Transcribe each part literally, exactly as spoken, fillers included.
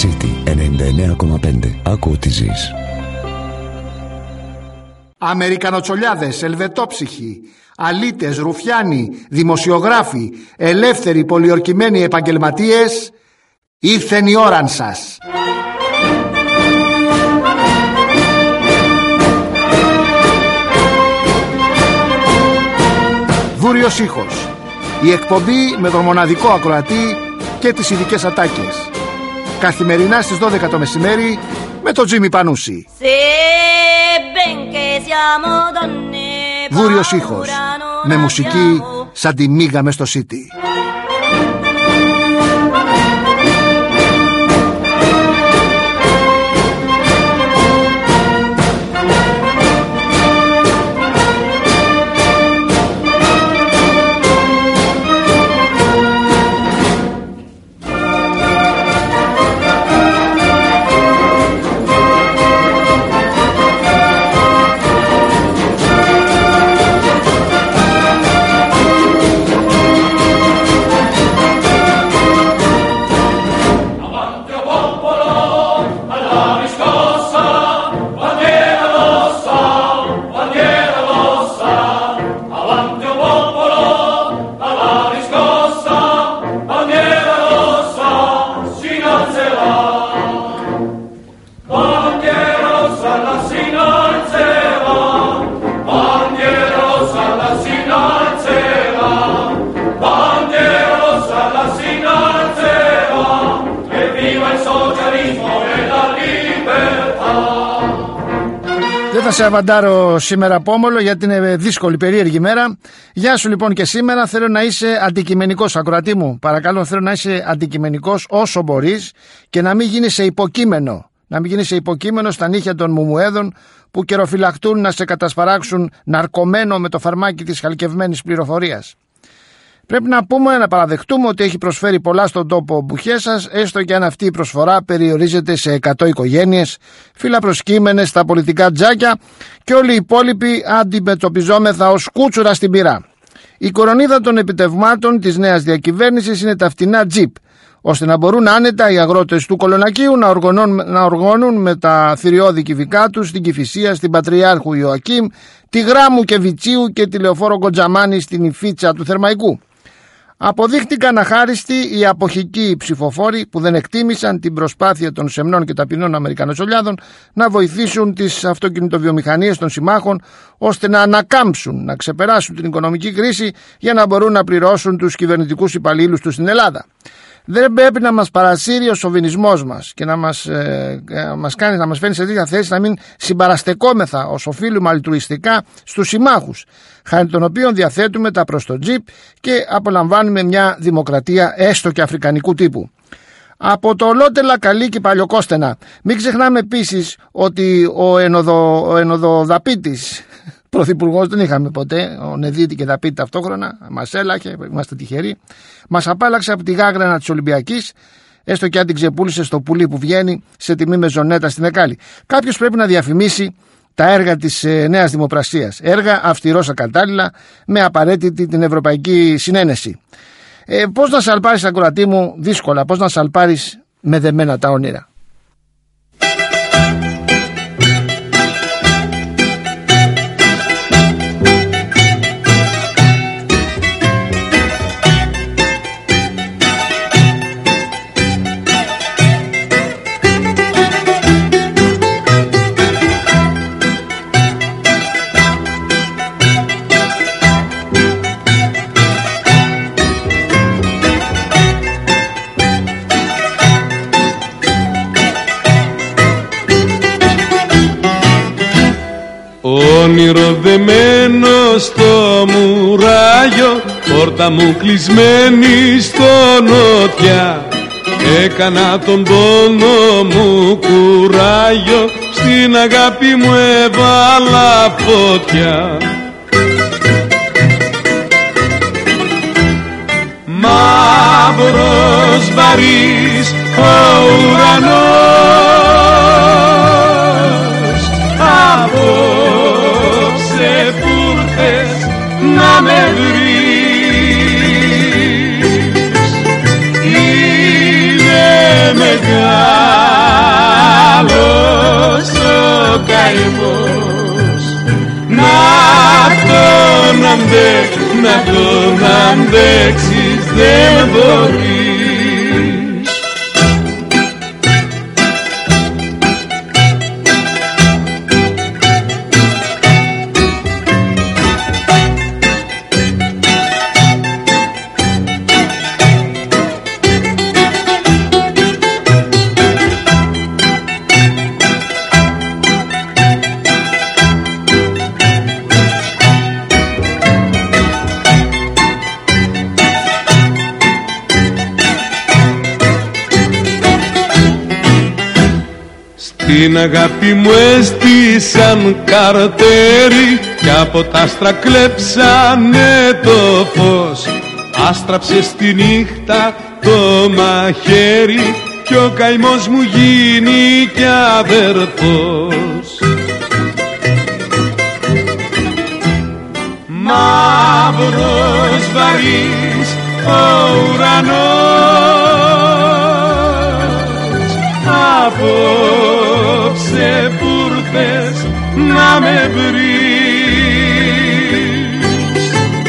City ενενήντα εννέα κόμμα πέντε. Άκου ό,τι ζεις. Αμερικανοτσολιάδες, ελβετόψυχοι, αλήτες, ρουφιάνοι, δημοσιογράφοι, ελεύθεροι πολιορκημένοι επαγγελματίες, ήρθεν η ώραν σας. Βούριος ήχος. Η εκπομπή με τον μοναδικό ακροατή και τις ειδικές ατάκες. Καθημερινά στις δώδεκα το μεσημέρι με τον Τζίμι Πανούση. Βούριος ήχος. Με μουσική σαν τη μίγα μες στο City. Θα σε αβαντάρω σήμερα Πόμολο, γιατί είναι δύσκολη περίεργη μέρα. Γεια σου λοιπόν και σήμερα. Θέλω να είσαι αντικειμενικός, ακροατή μου. Παρακαλώ, θέλω να είσαι αντικειμενικός όσο μπορείς και να μην γίνεσαι υποκείμενο. Να μην γίνεσαι υποκείμενο στα νύχια των μουμουέδων που καιροφυλακτούν να σε κατασπαράξουν ναρκωμένο με το φαρμάκι της χαλκευμένης πληροφορίας. Πρέπει να πούμε, να παραδεχτούμε ότι έχει προσφέρει πολλά στον τόπο ο Μπουχέσας, έστω και αν αυτή η προσφορά περιορίζεται σε εκατό οικογένειες, φιλαπροσκύμενες στα πολιτικά τζάκια και όλοι οι υπόλοιποι αντιμετωπιζόμεθα ως κούτσουρα στην πυρά. Η κορονίδα των επιτευγμάτων της νέας διακυβέρνησης είναι τα φτηνά τζιπ, ώστε να μπορούν άνετα οι αγρότες του Κολονακίου να οργωνώνουν, να οργώνουν με τα θηριώδη κυβικά τους στην Κηφισία, στην Πατριάρχου Ιωακήμ, τη Γράμμου και Βιτσίου και τη Λεωφόρο Κοντζαμάνη στην Ιφίτσα του Θερμαϊκού. Αποδείχτηκαν αχάριστοι οι αποχικοί ψηφοφόροι που δεν εκτίμησαν την προσπάθεια των σεμνών και ταπεινών Αμερικανοτσολιάδων να βοηθήσουν τις αυτοκινητοβιομηχανίες των συμμάχων ώστε να ανακάμψουν, να ξεπεράσουν την οικονομική κρίση για να μπορούν να πληρώσουν τους κυβερνητικούς υπαλλήλους τους στην Ελλάδα. Δεν πρέπει να μας παρασύρει ο σοβινισμός μας και να μας, ε, μας κάνει να μας φέρνει σε τέτοια θέση να μην συμπαραστεκόμεθα ως οφείλουμε αλτρουιστικά στους συμμάχους, χάρη των οποίων διαθέτουμε τα προς το τζιπ και απολαμβάνουμε μια δημοκρατία έστω και αφρικανικού τύπου. Από το ολότελα καλή και παλιοκόστενα. Μην ξεχνάμε επίσης ότι ο, ενοδο, ο ενοδοδαπίτης πρωθυπουργός δεν είχαμε ποτέ, ο Νεδίτη και Δαπίτη ταυτόχρονα, μας έλαχε, είμαστε τυχεροί, μας απάλλαξε από τη γάγρανα της Ολυμπιακής, έστω και αν την ξεπούλησε στο πουλί που βγαίνει σε τιμή μεζονέτα στην Εκάλη. Κάποιος πρέπει να διαφημίσει τα έργα της ε, Νέας Δημοπρασίας, έργα αυστηρός ακατάλληλα με απαραίτητη την ευρωπαϊκή συνένεση. Ε, πώς να σαλπάρεις, ακροατή μου, δύσκολα, πώς να σαλπάρεις με δεμένα τα όνειρα. Όνειρο δεμένο στο μουράγιο, πόρτα μου κλεισμένη στο νότια. Έκανα τον πόνο μου κουράγιο, στην αγάπη μου έβαλα φωτιά. Μαύρος βαρύς ο ουρανός, απόψε που θες να με βρεις, είναι μεγάλη καημός. Να τον αντέ, να τον αντέξεις δεν μπορείς. Την αγάπη μου έστησαν καρτέρι κι από τα άστρα κλέψανε το φως. Άστραψε στη νύχτα το μαχαίρι κι ο καημός μου γίνει κι αδερφός. Μαύρος βαρύς ο ουρανός απόψε πούρθες να με βρεις.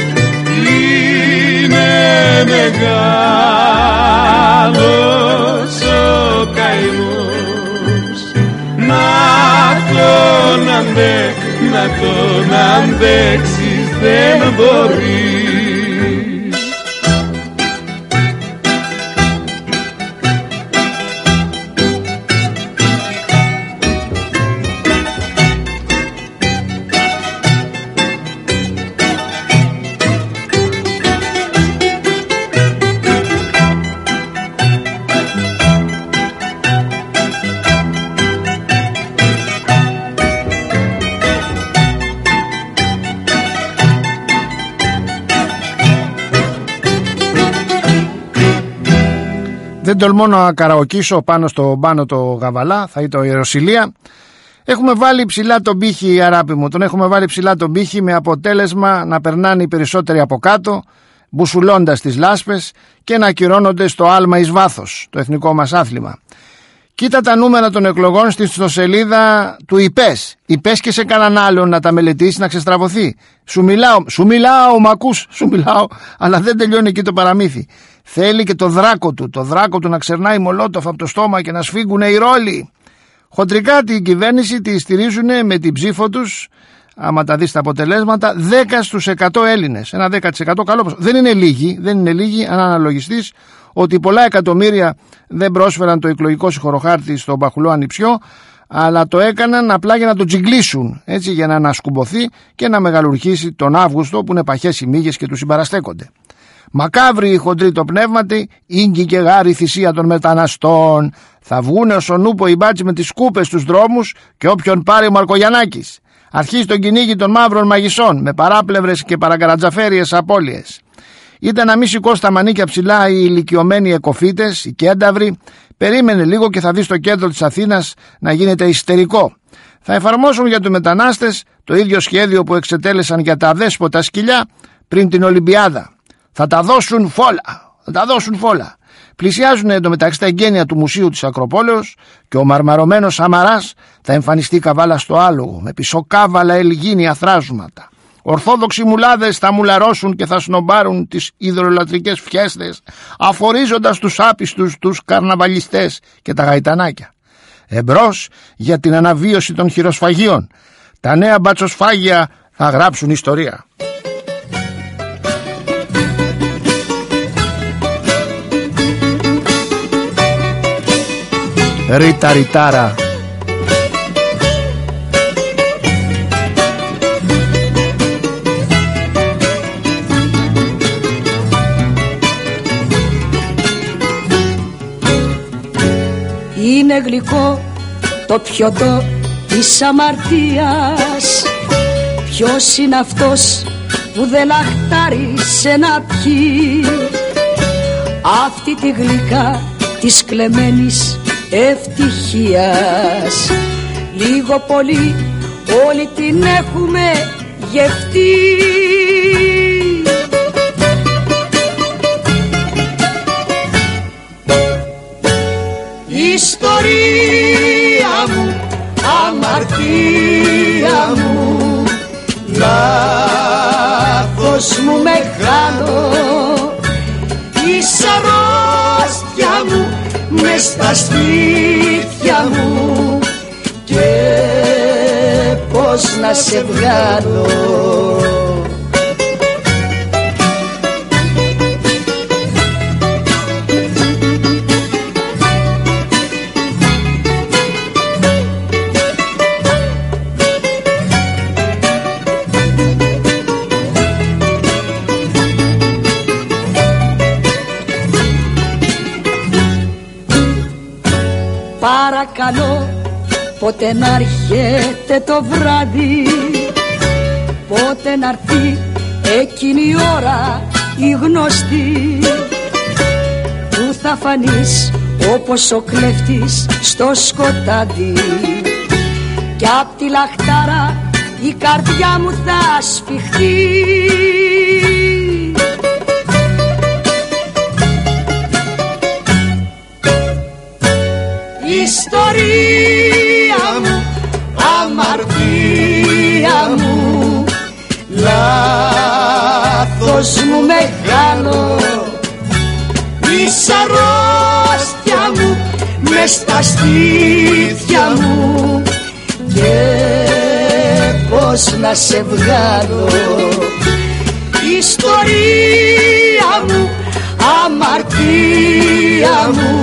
Είναι μεγάλος ο καημός, να τον αντέ, να τον αντέξεις δεν μπορείς. Δεν τολμώ να καραοκίσω πάνω στο Πάνο το Γαβαλά, θα ήταν η Ιεροσυλία. Έχουμε βάλει ψηλά τον πύχη, αγάπη μου, τον έχουμε βάλει ψηλά τον πύχη με αποτέλεσμα να περνάνε οι περισσότεροι από κάτω, μπουσουλώντας τις λάσπες και να ακυρώνονται στο άλμα εις βάθος, το εθνικό μας άθλημα. Κοίτα τα νούμερα των εκλογών στη ιστοσελίδα του ΙΠΕΣ. ΙΠΕΣ και σε κανέναν άλλον να τα μελετήσει, να ξεστραβωθεί. Σου μιλάω, σου μιλάω, μ' ακούς, σου μιλάω, αλλά δεν τελειώνει εκεί το παραμύθι. Θέλει και το δράκο του, το δράκο του να ξερνάει μολότοφ από το στόμα και να σφίγγουνε οι ρόλοι. Χοντρικά την κυβέρνηση τη στηρίζουν με την ψήφο τους, άμα τα δεις τα αποτελέσματα, δέκα στους εκατό Έλληνες. Ένα δέκα τοις εκατό καλό ποσό. Δεν είναι λίγοι, δεν είναι λίγοι, αν αναλογιστείς ότι πολλά εκατομμύρια δεν πρόσφεραν το εκλογικό συγχωροχάρτη στον Παχουλό Ανιψιό, αλλά το έκαναν απλά για να το τζιγκλίσουν, έτσι, για να ανασκουμποθεί και να μεγαλουργήσει τον Αύγουστο που είναι παχές οι μύγες και τους συμπαραστέκονται. Μακάβροι οι χοντροί το πνεύματι, ίγκη και γάρη θυσία των μεταναστών. Θα βγούνε ως ο νούπο οι μπάτσι με τις σκούπες στους δρόμους και όποιον πάρει ο Μαρκογιαννάκης. Αρχίζει τον κυνήγι των μαύρων μαγισσών με παράπλευρες και παραγκαρατζαφέριες απώλειες. Είτε να μην σηκώσει τα μανίκια ψηλά οι ηλικιωμένοι εκοφίτες, οι κένταυροι, περίμενε λίγο και θα δεις το κέντρο της Αθήνας να γίνεται ιστερικό. Θα εφαρμόσουν για τους μετανάστες το ίδιο σχέδιο που εξετέλεσαν για τα αδέσποτα σκυλιά πριν την Ολυμπιάδα. Θα τα δώσουν φόλα, θα τα δώσουν φόλα. Πλησιάζουν εντωμεταξύ τα εγγένεια του Μουσείου της Ακροπόλεως και ο μαρμαρωμένος Σαμαράς θα εμφανιστεί καβάλα στο άλογο με πισωκάβαλα ελγίνια θράσματα. Ορθόδοξοι μουλάδες θα μουλαρώσουν και θα σνομπάρουν τις υδρολατρικές φιέστες, αφορίζοντας τους άπιστους τους καρναβαλιστές και τα γαϊτανάκια. Εμπρός για την αναβίωση των χειροσφαγίων. Τα νέα μπατσοσφάγια θα γράψουν ιστορία. Ρίτα ριτάρα. Είναι γλυκό το πιωτό της αμαρτίας. Ποιος είναι αυτός που δεν λαχτάρισε να πιει αυτή τη γλυκά της κλεμμένης ευτυχίας? Λίγο πολύ όλοι την έχουμε γευτεί. Η ιστορία μου αμαρτία μου, λάθος μου μεγάλο, είσαι αρρώστια μου μες στα σπίτια μου, και πώς να σε βγάλω. Παρακαλώ, πότε να έρχεται το βράδυ, πότε να έρθει εκείνη η ώρα η γνωστή, που θα φανείς όπως ο κλέφτης στο σκοτάδι, κι απ' τη λαχτάρα η καρδιά μου θα σφιχτεί. Ιστορία μου, αμαρτία μου, λάθος μου μεγάλο, είσαι αρρώστια μου μες στα σπίτια μου, και πώς να σε βγάλω. Ιστορία μου, αμαρτία μου,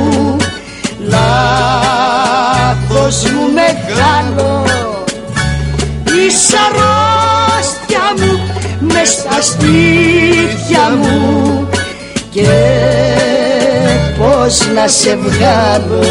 λάθος μου μεγάλο, είσαι αρρώστια μου μες στα σπίτια μου, και πώς να σε βγάλω.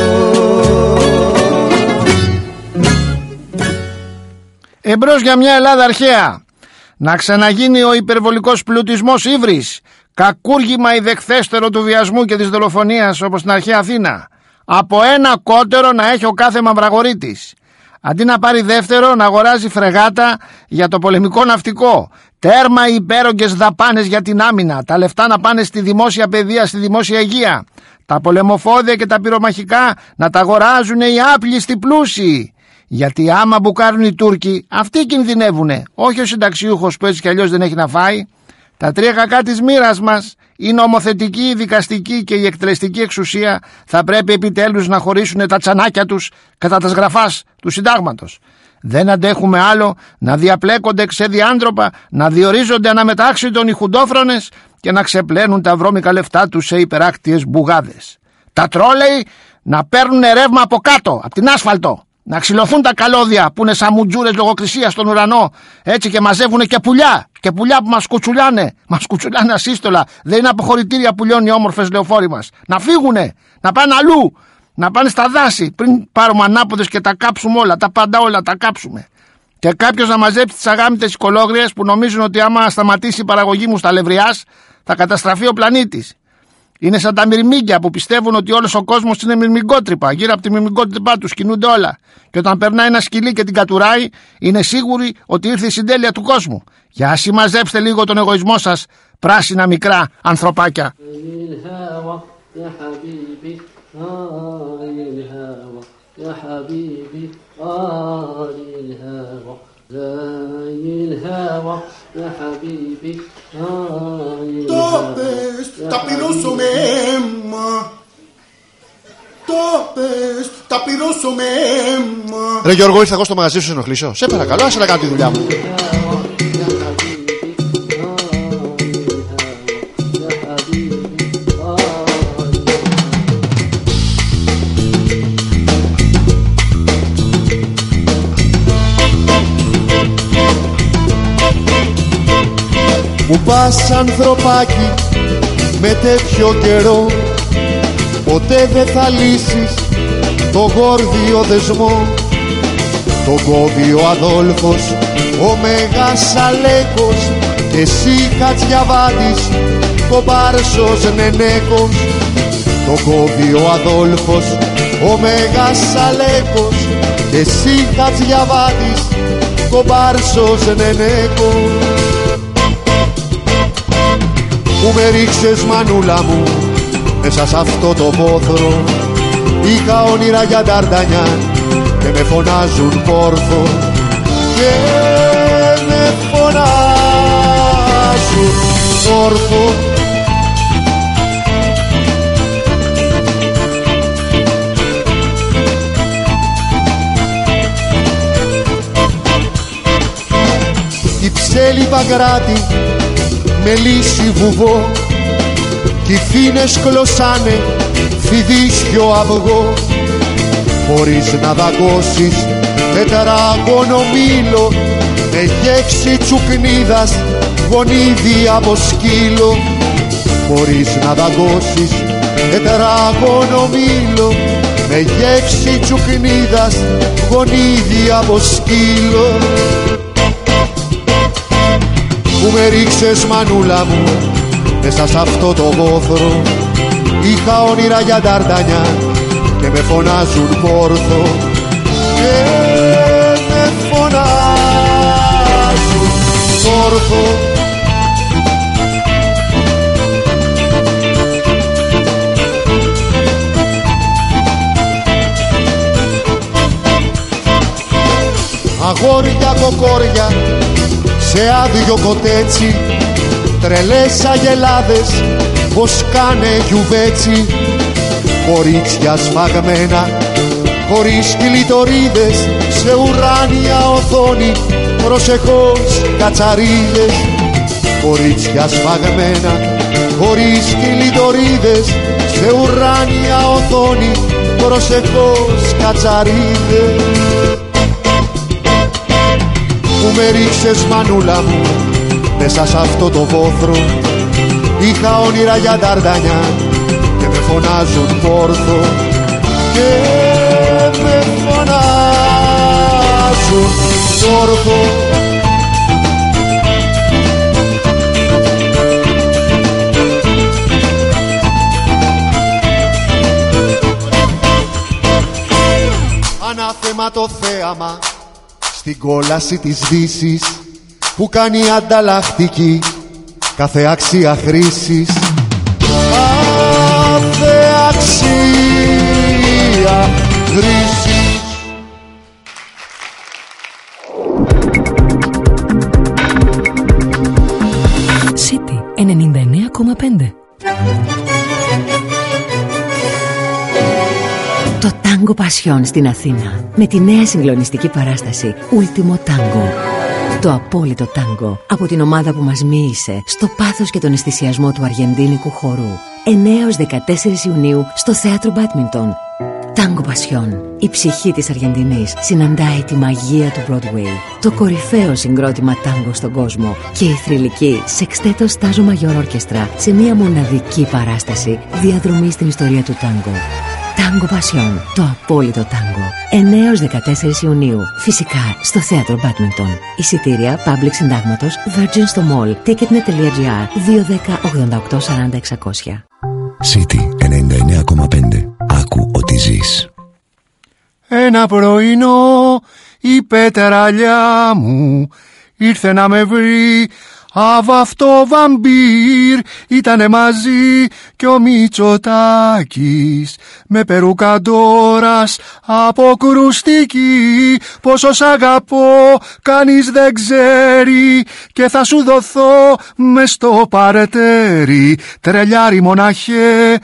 Εμπρός για μια Ελλάδα αρχαία. Να ξαναγίνει ο υπερβολικός πλουτισμός ύβρις, κακούργημα ιδεχθέστερο του βιασμού και της δολοφονίας όπως στην αρχαία Αθήνα. Από ένα κότερο να έχει ο κάθε μαυραγορείτης. Αντί να πάρει δεύτερο, να αγοράζει φρεγάτα για το πολεμικό ναυτικό. Τέρμα υπέρογγες δαπάνες για την άμυνα. Τα λεφτά να πάνε στη δημόσια παιδεία, στη δημόσια υγεία. Τα πολεμοφόδια και τα πυρομαχικά να τα αγοράζουν οι άπλιστοι πλούσιοι. Γιατί άμα μπουκάρουν οι Τούρκοι, αυτοί κινδυνεύουνε. Όχι ο συνταξιούχος που έτσι κι αλλιώς δεν έχει να φάει. Τα τρία κακά της μοίρας μας, η νομοθετική, η δικαστική και η εκτελεστική εξουσία, θα πρέπει επιτέλους να χωρίσουν τα τσανάκια τους κατά τα σγραφάς του συντάγματος. Δεν αντέχουμε άλλο να διαπλέκονται ξεδιάντροπα, να διορίζονται αναμετάξιτον οι χουντόφρονες και να ξεπλένουν τα βρώμικα λεφτά τους σε υπεράκτιες μπουγάδες. Τα τρόλεϊ να παίρνουν ρεύμα από κάτω, από την άσφαλτο. Να ξυλωθούν τα καλώδια που είναι σαν μουτζούρες λογοκρισίας στον ουρανό, έτσι, και μαζεύουν και πουλιά. Και πουλιά που μας κουτσουλάνε, μας κουτσουλάνε ασύστολα. Δεν είναι αποχωρητήρια που λιώνουν οι όμορφες λεωφόροι μας. Να φύγουνε, να πάνε αλλού, να πάνε στα δάση, πριν πάρουμε ανάποδες και τα κάψουμε όλα, τα πάντα όλα τα κάψουμε. Και κάποιος να μαζέψει τις αγάμητες οικολόγριες που νομίζουν ότι άμα σταματήσει η παραγωγή μου στα Λευριάς θα καταστραφεί ο πλανήτης. Είναι σαν τα μυρμήγκια που πιστεύουν ότι όλος ο κόσμος είναι μυρμηγκότρυπα. Γύρω από τη μυρμηγκότρυπά τους κινούνται όλα. Και όταν περνάει ένα σκυλί και την κατουράει, είναι σίγουροι ότι ήρθε η συντέλεια του κόσμου. Για συμμαζέψτε λίγο τον εγωισμό σας, πράσινα μικρά ανθρωπάκια. Το πες, τα πληρώσουμε αίμα. Το πες, τα πληρώσουμε αίμα. Ρε Γιώργο, ήρθα εγώ στο μαγαζί σου, σε ενοχλήσω. Σε παρακαλώ, άσε να κάνω τη δουλειά μου. Μου πας ανθρωπάκι με τέτοιο καιρό, ποτέ δεν θα λύσεις το γόρδιο δεσμό. Το κόβει ο Αδόλφος, ο Μέγας Αλέκος, εσύ Χατζιαβάτης, κομπάρσος Νενέκος. Το κόβει ο Αδόλφος, ο Μέγας Αλέκος, εσύ Χατζιαβάτης, κομπάρσος Νενέκος. Που με ρίξες μανούλα μου μέσα σ' αυτό το πόθρο, είχα όνειρα για Νταρντανιάν και και με φωνάζουν πόρθο και με φωνάζουν πόρθο. Η ψέλη Παγκράτη με λύσει βουβό κι οι φίνες κλωσάνε φιδίσιο αυγό. Χωρίς να δαγκώσεις τετράγωνο μήλο με γεύση τσουκνίδας γονίδι από σκύλο. Χωρίς να δαγκώσεις τετράγωνο μήλο με γεύση τσουκνίδας γονίδι από σκύλο. Που με ρίξες μανούλα μου μέσα σ' αυτό το βόθρο, είχα όνειρα για νταρντανιά και με φωνάζουν πόρθο και με φωνάζουν πόρθο. Αγόρια κοκόρια σε άδειο κοτέτσι, τρελές αγελάδες πως κάνε γιουβέτσι. Κορίτσια σφαγμένα χωρίς κλειτορίδες σε ουράνια οθόνη, προσεχώς κατσαρίδες. Κορίτσια σφαγμένα χωρίς κλειτορίδες σε ουράνια οθόνη, προσεχώς κατσαρίδες. Που με ρίξες μανούλα μου μέσα σ' αυτό το βόθρο, είχα όνειρα για νταρντανιά και με φωνάζουν πόρθο και με φωνάζουν πόρθο. Ανάθεμα το θέαμα στην κόλαση της Δύσης που κάνει ανταλλακτική κάθε αξία χρήσης. Κάθε αξία χρήσης. City ενενήντα εννέα κόμμα πέντε. Το Τάγκο Πασιόν στην Αθήνα με τη νέα συγκλονιστική παράσταση Ultimo Tango. Το απόλυτο τάγκο από την ομάδα που μας μοίησε στο πάθος και τον αισθησιασμό του αργεντίνικου χορού. εννέα έως δεκατέσσερις Ιουνίου στο θέατρο Μπάντμιντον. Τάγκο Πασιόν. Η ψυχή της Αργεντινής συναντάει τη μαγεία του Broadway. Το κορυφαίο συγκρότημα τάγκο στον κόσμο και η θρυλική Sexteto Στάζο Μαγιόρ Ορκεστρά σε μια μοναδική παράσταση διαδρομή στην ιστορία του τάγκο. Τάγκο Πασιόν, το απόλυτο τάγκο. εννέα έως δεκατέσσερις Ιουνίου. Φυσικά στο θέατρο Μπάντμιντον. Εισιτήρια Public Συντάγματος, Virgin στο Mall, ticketnet τελεία gr, δύο ένα μηδέν ογδόντα οκτώ σαράντα εξακόσια. City ενενήντα εννέα κόμμα πέντε. Άκου ότι ζεις. Ένα πρωινό η πετραλιά μου ήρθε να με βρει. Αβαυτό βαμπύρ ήτανε μαζί κι ο Μητσοτάκης με περουκαντόρας αποκρουστική. Πόσο σ' αγαπώ κανείς δεν ξέρει και θα σου δοθώ μες στο παρετέρι. Τρελιάρι μοναχέ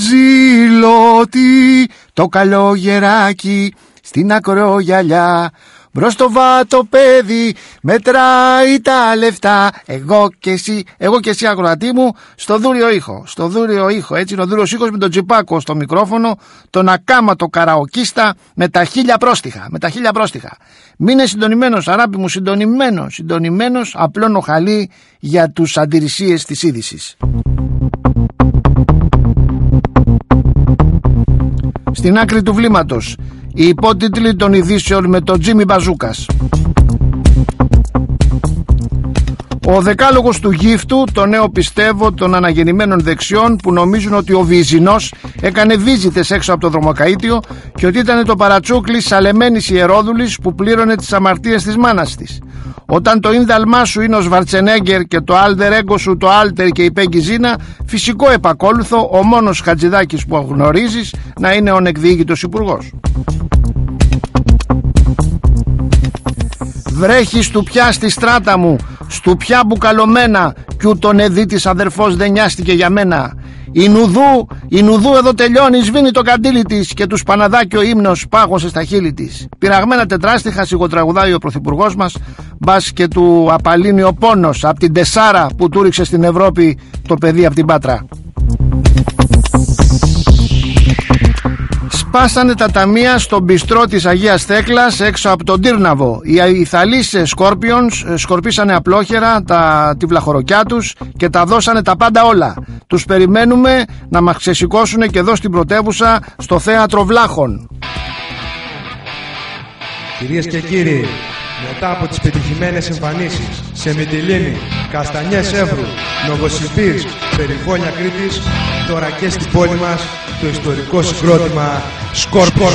ζηλώτη το καλό γεράκι στην ακρογιαλιά. Μπρος το βάτο παιδί μετράει τα λεφτά. Εγώ και εσύ, εγώ και εσύ ακροατή μου, στο δούριο ήχο. Στο δούριο ήχο, έτσι είναι ο δούριος ήχος με τον Τζιπάκο στο μικρόφωνο, τον ακάματο καραοκίστα με τα χίλια πρόστιχα. Με τα χίλια πρόστιχα. Μείνε συντονημένος, αγάπη μου, συντονημένος, συντονημένος, απλώνω χαλί για τους αντιρρησίες της είδησης. Στην άκρη του βλήματος, οι υπότιτλοι των ειδήσεων με τον Τζίμι Μπαζούκας. Ο δεκάλογος του γύφτου, το νέο πιστεύω των αναγεννημένων δεξιών που νομίζουν ότι ο Βυζινός έκανε βίζιτες έξω από το δρομοκαΐτιο και ότι ήταν το παρατσούκλι Σαλεμένης Ιερόδουλης που πλήρωνε τις αμαρτίες της μάνας της. Όταν το ίνδαλμά σου είναι ο Σβαρτσενέγκερ και το άλτερ έγκο σου το Άλτερ και η Πέγκη Ζίνα, φυσικό επακόλουθο ο μόνος Χατζηδάκης που γνωρίζεις να είναι ο νεκδιοίκητος υπουργός. Βρέχει στουπιά στη στράτα μου, στουπιά μπουκαλωμένα, κι ούτων εδίτης αδερφός δεν νοιάστηκε για μένα. Η Νουδού, η Νουδού εδώ τελειώνει, σβήνει το καντήλι της και του Σπαναδάκη ο ύμνος πάγωσε στα χείλη της. Πειραγμένα τετράστιχα σιγοτραγουδάει ο πρωθυπουργός μας, μπας και του απαλύνει ο πόνος απ' την τεσάρα που του ρίξε στην Ευρώπη το παιδί απ' την Πάτρα. Σπάσανε τα ταμεία στο μπιστρό της Αγίας Θέκλας έξω από τον Τύρναβο. Οι Ιθαλείς Scorpions σκορπίσανε απλόχερα τα, τη βλαχοροκιά τους και τα δώσανε τα πάντα όλα. Τους περιμένουμε να μας ξεσηκώσουν και εδώ στην πρωτεύουσα στο Θέατρο Βλάχων. Κυρίες και κύριοι, μετά από τις πετυχημένες εμφανίσεις σε Μυτιλήνη, Καστανιές Εύρου, Νοβοσιμπίρσκ, Περιφώνια Κρήτης, τώρα και στην πόλη μας το ιστορικό συγκρότημα Σκορπιόν.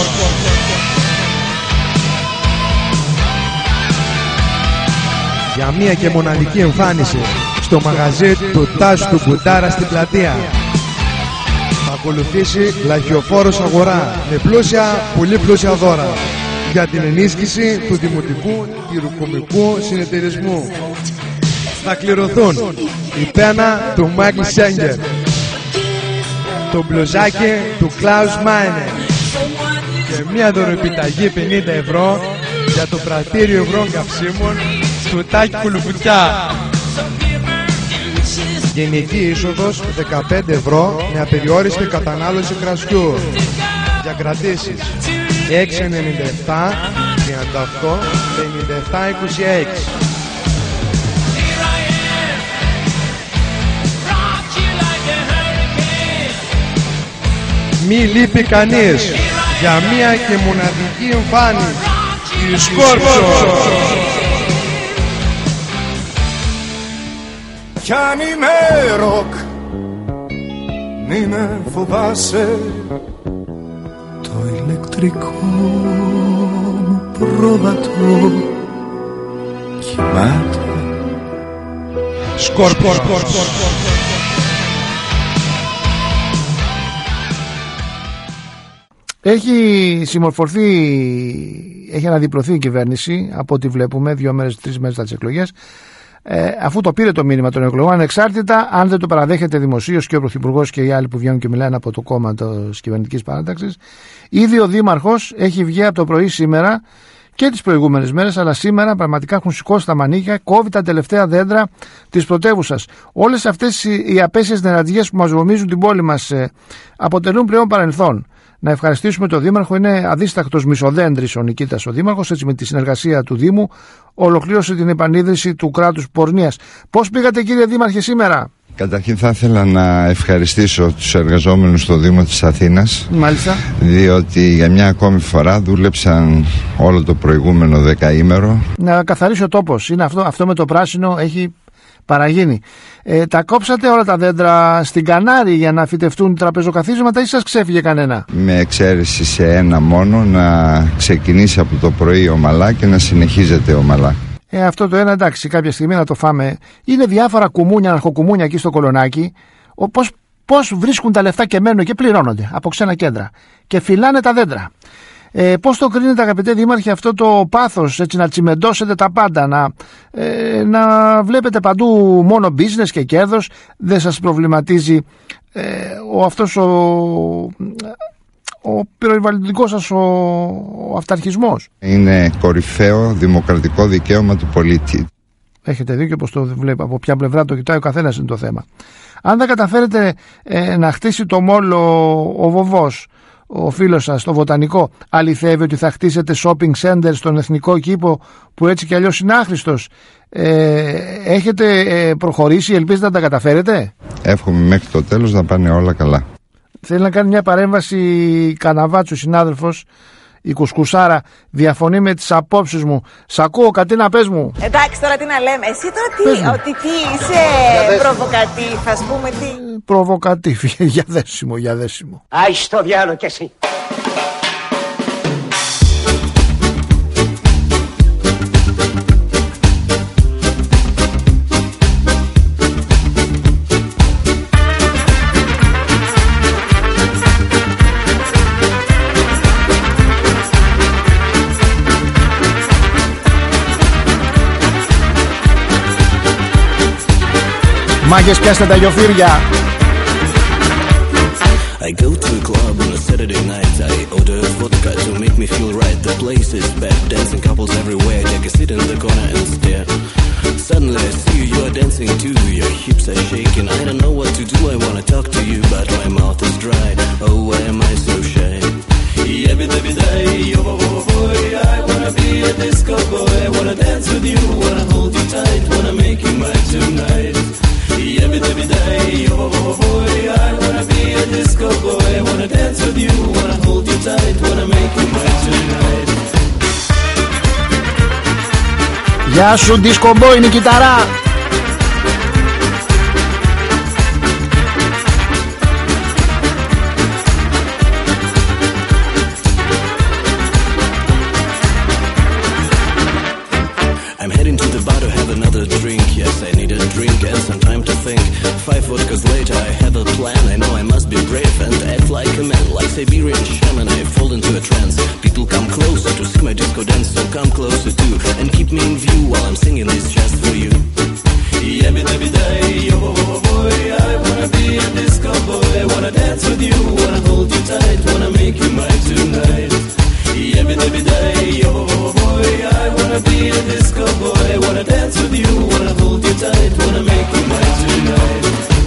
Για μία και μοναδική εμφάνιση στο μαγαζί του Τάσου του Μπουτάρα στην Πλατεία. Θα ακολουθήσει λαχιοφόρος αγορά με πλούσια, πολύ πλούσια δώρα για την ενίσχυση του Δημοτικού Τυροκομικού Συνεταιρισμού. Θα κληρωθούν η πένα του Μάικλ Σέγγερ, το μπλουζάκι του Κλάους Μάινερ και μια δωροεπιταγή πενήντα ευρώ για το πρατήριο ευρώ καυσίμων του Τάκη Κουλουφουτιά. Γενική είσοδος δεκαπέντε ευρώ με απεριόριστη κατανάλωση κρασιού. Για κρατήσεις έξι ενενήντα επτά τριάντα οκτώ πενήντα επτά είκοσι έξι. Μη λείπει κανείς για μία και μοναδική εμφάνιση. Η Σκόρπιον. Κι αν είμαι ροκ, μη με φοβάσαι, το ηλεκτρικό μου πρόβατο κοιμάται. Σκόρπιον. Έχει συμμορφωθεί, έχει αναδιπλωθεί η κυβέρνηση από ό,τι βλέπουμε δύο μέρες, τρεις μέρες τις εκλογές, ε, αφού το πήρε το μήνυμα των εκλογών, ανεξάρτητα αν δεν το παραδέχεται δημοσίως και ο Πρωθυπουργός και οι άλλοι που βγαίνουν και μιλάνε από το κόμμα της κυβερνητικής παράταξης. Ήδη ο Δήμαρχος έχει βγει από το πρωί σήμερα και τις προηγούμενες μέρες, αλλά σήμερα πραγματικά έχουν σηκώσει τα μανίκια, κόβει τα τελευταία δέντρα της πρωτεύουσας. Όλες αυτές οι απέσιες νερατζιές που μας βομίζουν την πόλη μας ε, αποτελούν πλέον παρελθόν. Να ευχαριστήσουμε τον Δήμαρχο, είναι αδίστακτος μισοδέντρης ο Νικήτας ο Δήμαρχος, έτσι με τη συνεργασία του Δήμου ολοκλήρωσε την επανίδρυση του κράτους πορνείας. Πώς πήγατε κύριε Δήμαρχε σήμερα? Καταρχήν θα ήθελα να ευχαριστήσω τους εργαζόμενους στο Δήμο της Αθήνας. Μάλιστα. Διότι για μια ακόμη φορά δούλεψαν όλο το προηγούμενο δεκαήμερο. Να καθαρίσει ο τόπος, είναι αυτό, αυτό με το πράσινο έχει παραγίνει. Ε, τα κόψατε όλα τα δέντρα στην Κανάρη για να φυτευτούν τραπεζοκαθίσματα ή σας ξέφυγε κανένα? Με εξαίρεση σε ένα μόνο, να ξεκινήσει από το πρωί ομαλά και να συνεχίζεται ομαλά. Ε, αυτό το ένα εντάξει, κάποια στιγμή να το φάμε. Είναι διάφορα κουμούνια, αρχοκουμούνια εκεί στο Κολονάκι. Πώς, πώς βρίσκουν τα λεφτά και μένουν και πληρώνονται από ξένα κέντρα και φυλάνε τα δέντρα. Ε, πώς το κρίνετε αγαπητέ Δήμαρχε αυτό το πάθος, έτσι να τσιμεντώσετε τα πάντα, να, ε, να βλέπετε παντού μόνο business και κέρδος, δεν σας προβληματίζει ε, ο, αυτός ο, ο περιβαλλοντικός σας ο, ο αυταρχισμός? Είναι κορυφαίο δημοκρατικό δικαίωμα του πολίτη. Έχετε δίκιο πως το βλέπει, από ποια πλευρά το κοιτάει ο καθένας είναι το θέμα. Αν δεν καταφέρετε ε, να χτίσει το μόλο ο Βοβός, ο φίλος σας, το βοτανικό, αληθεύει ότι θα χτίσετε shopping center στον Εθνικό Κήπο που έτσι κι αλλιώς είναι άχρηστος? Ε, έχετε ε, προχωρήσει, ελπίζετε να τα καταφέρετε? Εύχομαι μέχρι το τέλος να πάνε όλα καλά. Θέλει να κάνει μια παρέμβαση Καναβάτσου συνάδελφος, η Κουσκουσάρα, διαφωνεί με τις απόψεις μου. Σ' ακούω, Κατίνα, πες μου. Εντάξει, τώρα τι να λέμε. Εσύ τώρα τι, ότι τι είσαι προβοκατήφ, ας πούμε τι. Προβοκατήφ, για δέσιμο, για δέσιμο. Άι στο διάλο κι εσύ. Μάγκες, πιάστε τα γιοφύρια. I go to a club on a Saturday night. I order vodka to make me feel right. The place is bad, dancing couples everywhere. Take a seat in the corner and stare. Suddenly I see you, you're dancing too. Your hips are shaking, I don't know what to do. I wanna talk to you, but my mouth is dry. Oh, why am I so shy? Every day, oh boy, I wanna be a disco boy. I wanna dance with you, wanna hold you tight, wanna make you mine tonight. Every day, oh boy, I wanna be a disco boy. I wanna dance with you, wanna hold you tight, wanna make you mine tonight. Γεια σου, disco boy, είναι η κυταρά. I'm heading to the bar to have another drink. Yes, I need a drink and some time to think. Five vodkas later, I have a plan. I know I must be brave and act like a man. Like Siberian shaman, I fall into a trance. People come closer to see my disco dance, so come closer too and keep me in view while I'm singing this just for you. Every day, oh boy, I wanna be a disco boy. I wanna dance with you, wanna hold you tight, wanna make you mine tonight. Every day, oh boy, I wanna be a disco boy. I wanna dance with you, wanna hold you tight, wanna make you mine tonight.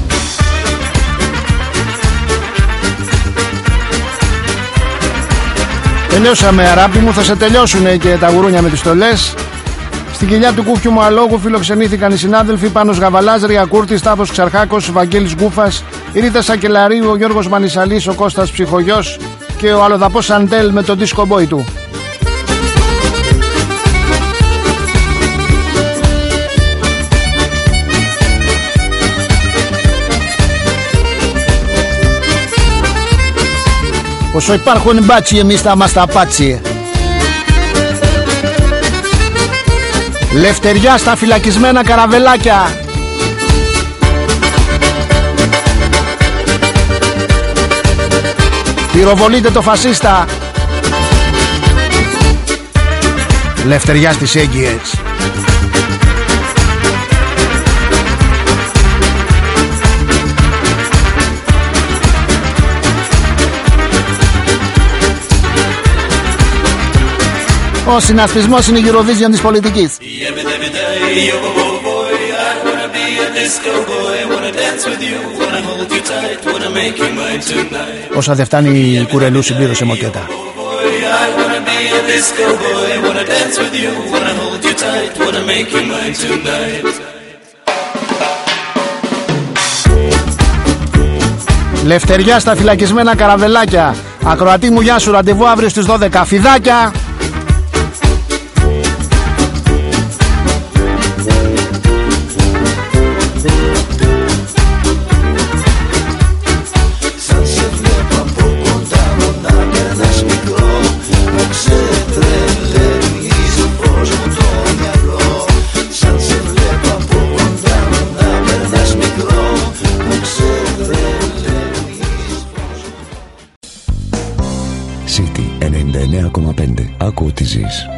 Τελειώσαμε, αράπη μου, θα σε τελειώσουν και τα γουρούνια με τις στολές. Στην κοιλιά του κούφιου μου αλόγου φιλοξενήθηκαν οι συνάδελφοι Πάνος Γαβαλάς, Ρία Κούρτης, Τάβος Ξαρχάκος, Βαγγέλης Γκούφας, η Ρίτα Σακελαρίου, ο Γιώργος Μανισαλής, ο Κώστας Ψυχογιός και ο αλλοδαπός Αντέλ με τον disco boy του. Όσο υπάρχουν μπάτσι, εμείς θα είμαστε απάτσι. Λευτεριά στα φυλακισμένα καραβελάκια. Πυροβολείτε το φασίστα. Λευτεριά στις έγκυες. Ο συνασπισμός είναι η Eurovision της πολιτικής. Όσα δεν φτάνει η Κουρελού συμπλήρωσε μοκέτα. Λευτεριά στα φυλακισμένα καραβελάκια. Ακροατή μου, γεια σου, ραντεβού αύριο στις δώδεκα. Φιδάκια. City ενενήντα εννέα κόμμα πέντε. Άκου τι ζεις.